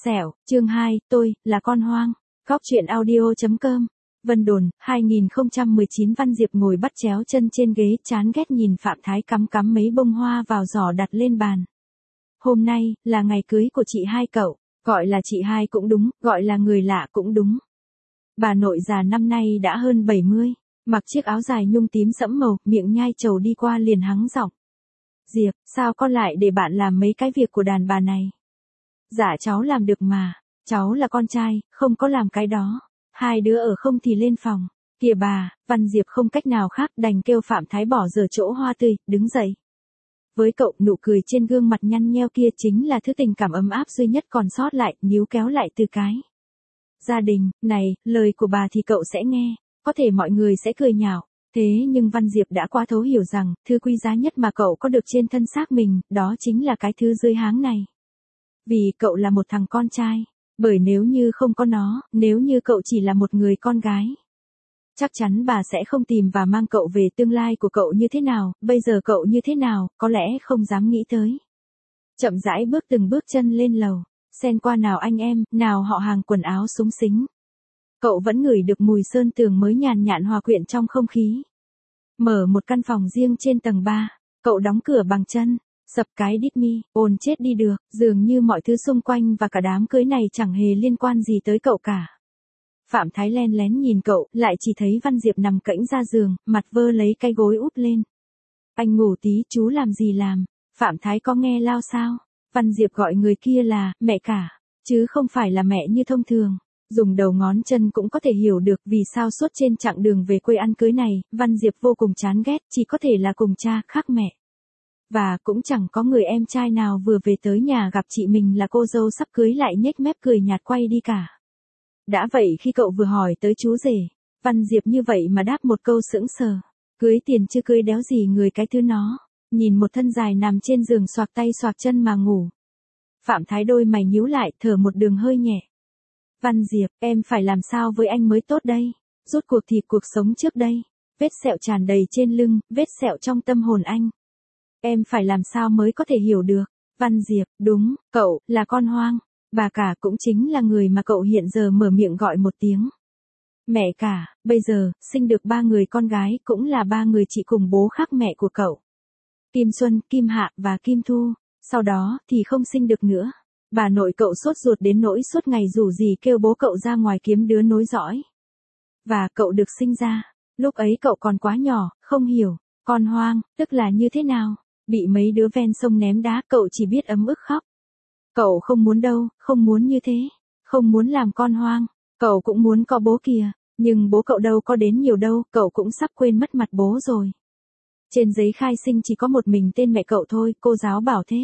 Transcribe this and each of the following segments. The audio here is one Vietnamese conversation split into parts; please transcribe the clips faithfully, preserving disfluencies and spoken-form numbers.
Sẹo, chương hai, tôi, là con hoang. Góc truyện audio chấm com. Vân Đồn, hai nghìn không trăm mười chín. Văn Diệp ngồi bắt chéo chân trên ghế, chán ghét nhìn Phạm Thái cắm cắm mấy bông hoa vào giỏ đặt lên bàn. Hôm nay, là ngày cưới của chị hai cậu. Gọi là chị hai cũng đúng, gọi là người lạ cũng đúng. Bà nội già năm nay đã hơn bảy mươi, mặc chiếc áo dài nhung tím sẫm màu, miệng nhai trầu đi qua liền hắng giọng. Diệp, sao con lại để bạn làm mấy cái việc của đàn bà này? Dạ cháu làm được mà, cháu là con trai, không có làm cái đó. Hai đứa ở không thì lên phòng. Kìa bà, Văn Diệp không cách nào khác đành kêu Phạm Thái bỏ dở chỗ hoa tươi, đứng dậy. Với cậu, nụ cười trên gương mặt nhăn nheo kia chính là thứ tình cảm ấm áp duy nhất còn sót lại, níu kéo lại từ cái gia đình này. Lời của bà thì cậu sẽ nghe, có thể mọi người sẽ cười nhạo. Thế nhưng Văn Diệp đã quá thấu hiểu rằng, thứ quý giá nhất mà cậu có được trên thân xác mình, đó chính là cái thứ dưới háng này. Vì cậu là một thằng con trai. Bởi nếu như không có nó, nếu như cậu chỉ là một người con gái, chắc chắn bà sẽ không tìm và mang cậu về. Tương lai của cậu như thế nào, bây giờ cậu như thế nào, có lẽ không dám nghĩ tới. Chậm rãi bước từng bước chân lên lầu, xen qua nào anh em, nào họ hàng quần áo xúng xính. Cậu vẫn ngửi được mùi sơn tường mới nhàn nhạt hòa quyện trong không khí. Mở một căn phòng riêng trên tầng ba, cậu đóng cửa bằng chân. Sập cái đít mi, ồn chết đi được, dường như mọi thứ xung quanh và cả đám cưới này chẳng hề liên quan gì tới cậu cả. Phạm Thái len lén nhìn cậu, lại chỉ thấy Văn Diệp nằm cẫng ra giường, mặt vơ lấy cái gối úp lên. Anh ngủ tí, chú làm gì làm? Phạm Thái có nghe lao sao? Văn Diệp gọi người kia là mẹ cả, chứ không phải là mẹ như thông thường. Dùng đầu ngón chân cũng có thể hiểu được vì sao suốt trên chặng đường về quê ăn cưới này, Văn Diệp vô cùng chán ghét, chỉ có thể là cùng cha khác mẹ. Và cũng chẳng có người em trai nào vừa về tới nhà gặp chị mình là cô dâu sắp cưới lại nhếch mép cười nhạt quay đi cả. Đã vậy khi cậu vừa hỏi tới chú rể, Văn Diệp như vậy mà đáp một câu sững sờ. Cưới tiền chưa cưới đéo gì người cái thứ nó. Nhìn một thân dài nằm trên giường xoạc tay xoạc chân mà ngủ. Phạm Thái đôi mày nhíu lại, thở một đường hơi nhẹ. Văn Diệp, em phải làm sao với anh mới tốt đây? Rốt cuộc thì cuộc sống trước đây. Vết sẹo tràn đầy trên lưng, vết sẹo trong tâm hồn anh. Em phải làm sao mới có thể hiểu được? Văn Diệp, đúng, cậu, là con hoang. Bà cả cũng chính là người mà cậu hiện giờ mở miệng gọi một tiếng. Mẹ cả, bây giờ, sinh được ba người con gái cũng là ba người chị cùng bố khác mẹ của cậu. Kim Xuân, Kim Hạ và Kim Thu. Sau đó, thì không sinh được nữa. Bà nội cậu sốt ruột đến nỗi suốt ngày rủ gì kêu bố cậu ra ngoài kiếm đứa nối dõi. Và cậu được sinh ra. Lúc ấy cậu còn quá nhỏ, không hiểu. Con hoang, tức là như thế nào? Bị mấy đứa ven sông ném đá, cậu chỉ biết ấm ức khóc. Cậu không muốn đâu, không muốn như thế. Không muốn làm con hoang. Cậu cũng muốn có bố kìa. Nhưng bố cậu đâu có đến nhiều đâu, cậu cũng sắp quên mất mặt bố rồi. Trên giấy khai sinh chỉ có một mình tên mẹ cậu thôi, cô giáo bảo thế.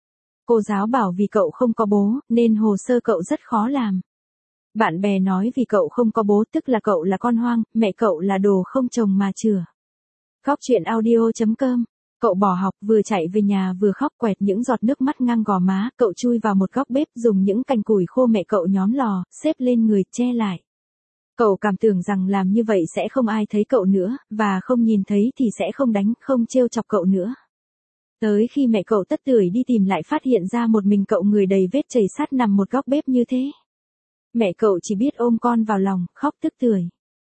Cô giáo bảo vì cậu không có bố, nên hồ sơ cậu rất khó làm. Bạn bè nói vì cậu không có bố tức là cậu là con hoang, mẹ cậu là đồ không chồng mà chửa. Góc truyện audio chấm com. Cậu bỏ học vừa chạy về nhà vừa khóc quẹt những giọt nước mắt ngang gò má. Cậu chui vào một góc bếp dùng những cành củi khô mẹ cậu nhóm lò, xếp lên người che lại. Cậu cảm tưởng rằng làm như vậy sẽ không ai thấy cậu nữa, và không nhìn thấy thì sẽ không đánh, không trêu chọc cậu nữa. Tới khi mẹ cậu tất tưởi đi tìm lại phát hiện ra một mình cậu người đầy vết chảy sắt nằm một góc bếp như thế. Mẹ cậu chỉ biết ôm con vào lòng, khóc tức tưởi.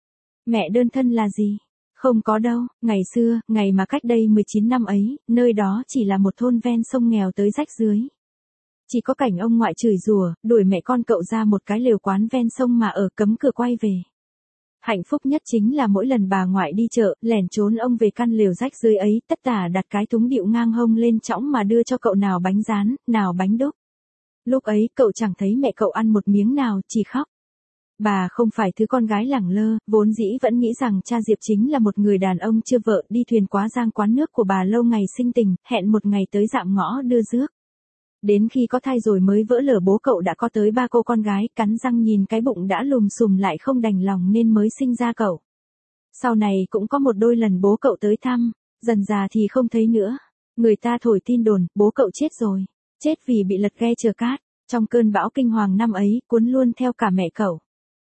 Mẹ đơn thân là gì? Không có đâu, ngày xưa, ngày mà cách đây mười chín năm ấy, nơi đó chỉ là một thôn ven sông nghèo tới rách rưới. Chỉ có cảnh ông ngoại chửi rủa, đuổi mẹ con cậu ra một cái lều quán ven sông mà ở, cấm cửa quay về. Hạnh phúc nhất chính là mỗi lần bà ngoại đi chợ, lẻn trốn ông về căn lều rách rưới ấy, tất tả đặt cái thúng điệu ngang hông lên chõng mà đưa cho cậu nào bánh rán, nào bánh đúc. Lúc ấy cậu chẳng thấy mẹ cậu ăn một miếng nào, chỉ khóc. Bà không phải thứ con gái lẳng lơ, vốn dĩ vẫn nghĩ rằng cha Diệp chính là một người đàn ông chưa vợ, đi thuyền quá giang quán nước của bà lâu ngày sinh tình, hẹn một ngày tới dạm ngõ đưa rước. Đến khi có thai rồi mới vỡ lở bố cậu đã có tới ba cô con gái, cắn răng nhìn cái bụng đã lùm xùm lại không đành lòng nên mới sinh ra cậu. Sau này cũng có một đôi lần bố cậu tới thăm, dần già thì không thấy nữa. Người ta thổi tin đồn, bố cậu chết rồi. Chết vì bị lật ghe chở cát, trong cơn bão kinh hoàng năm ấy, cuốn luôn theo cả mẹ cậu.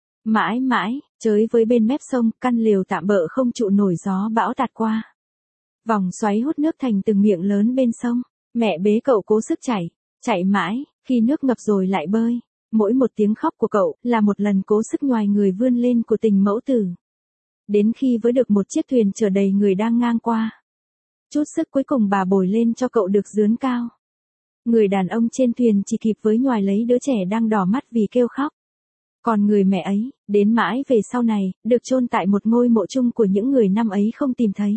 Mãi mãi, chới với bên mép sông, căn lều tạm bợ không trụ nổi gió bão tạt qua. Vòng xoáy hút nước thành từng miệng lớn bên sông, mẹ bế cậu cố sức chảy, chạy mãi, khi nước ngập rồi lại bơi. Mỗi một tiếng khóc của cậu là một lần cố sức nhoài người vươn lên của tình mẫu tử. Đến khi với được một chiếc thuyền chở đầy người đang ngang qua. Chút sức cuối cùng bà bồi lên cho cậu được dướn cao. Người đàn ông trên thuyền chỉ kịp với nhoài lấy đứa trẻ đang đỏ mắt vì kêu khóc. Còn người mẹ ấy, đến mãi về sau này, được chôn tại một ngôi mộ chung của những người năm ấy không tìm thấy.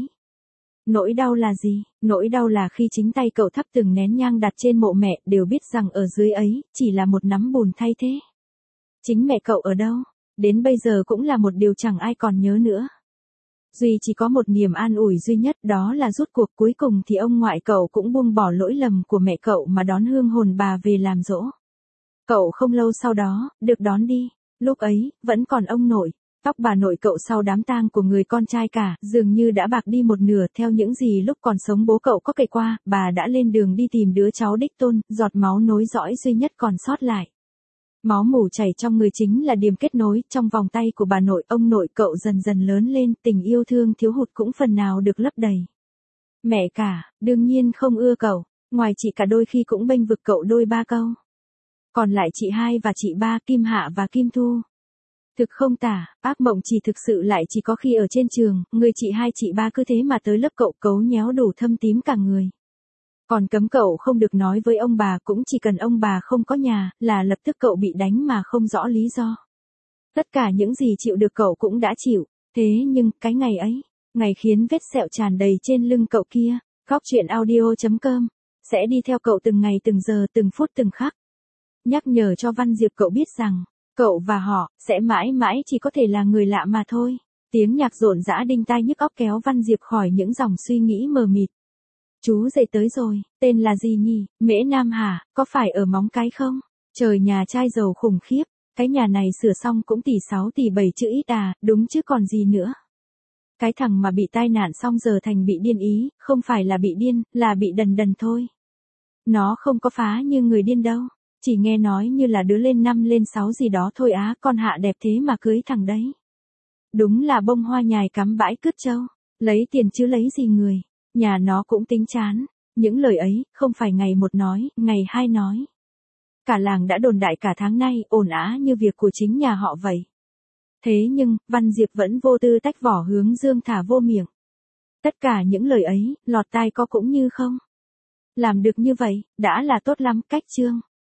Nỗi đau là gì? Nỗi đau là khi chính tay cậu thắp từng nén nhang đặt trên mộ mẹ, đều biết rằng ở dưới ấy, chỉ là một nắm bùn thay thế. Chính mẹ cậu ở đâu? Đến bây giờ cũng là một điều chẳng ai còn nhớ nữa. Duy chỉ có một niềm an ủi duy nhất, đó là rốt cuộc cuối cùng thì ông ngoại cậu cũng buông bỏ lỗi lầm của mẹ cậu mà đón hương hồn bà về làm dỗ. Cậu không lâu sau đó, được đón đi. Lúc ấy, vẫn còn ông nội. Tóc bà nội cậu sau đám tang của người con trai cả, dường như đã bạc đi một nửa. Theo những gì lúc còn sống bố cậu có kể qua, bà đã lên đường đi tìm đứa cháu đích tôn, giọt máu nối dõi duy nhất còn sót lại. Máu mủ chảy trong người chính là điểm kết nối, trong vòng tay của bà nội. Ông nội cậu dần dần lớn lên, tình yêu thương thiếu hụt cũng phần nào được lấp đầy. Mẹ cả, đương nhiên không ưa cậu, ngoài chị cả đôi khi cũng bênh vực cậu đôi ba câu. Còn lại chị hai và chị ba, Kim Hạ và Kim Thu. Thực không tả, ác mộng chỉ thực sự lại chỉ có khi ở trên trường, người chị hai chị ba cứ thế mà tới lớp cậu cấu nhéo đủ thâm tím cả người. Còn cấm cậu không được nói với ông bà, cũng chỉ cần ông bà không có nhà, là lập tức cậu bị đánh mà không rõ lý do. Tất cả những gì chịu được cậu cũng đã chịu, thế nhưng, cái ngày ấy, ngày khiến vết sẹo tràn đầy trên lưng cậu kia, Góc Chuyện Audio chấm com, sẽ đi theo cậu từng ngày từng giờ từng phút từng khắc. Nhắc nhở cho Văn Diệp cậu biết rằng, cậu và họ, sẽ mãi mãi chỉ có thể là người lạ mà thôi. Tiếng nhạc rộn rã đinh tai nhức óc kéo Văn Diệp khỏi những dòng suy nghĩ mờ mịt. Chú rể tới rồi, tên là gì nhỉ? Mễ Nam hả? Có phải ở Móng Cái không? Trời nhà trai giàu khủng khiếp, cái nhà này sửa xong cũng tỷ sáu tỷ bảy chữ ít à, đúng chứ còn gì nữa. Cái thằng mà bị tai nạn xong giờ thành bị điên ý, không phải là bị điên, là bị đần đần thôi. Nó không có phá như người điên đâu, chỉ nghe nói như là đứa lên năm lên sáu gì đó thôi á, con Hạ đẹp thế mà cưới thằng đấy. Đúng là bông hoa nhài cắm bãi cứt trâu, lấy tiền chứ lấy gì người. Nhà nó cũng tính chán, những lời ấy, không phải ngày một nói, ngày hai nói. Cả làng đã đồn đại cả tháng nay, ồn ào như việc của chính nhà họ vậy. Thế nhưng, Văn Diệp vẫn vô tư tách vỏ hướng dương thả vô miệng. Tất cả những lời ấy, lọt tai có cũng như không. Làm được như vậy, đã là tốt lắm, cách chương.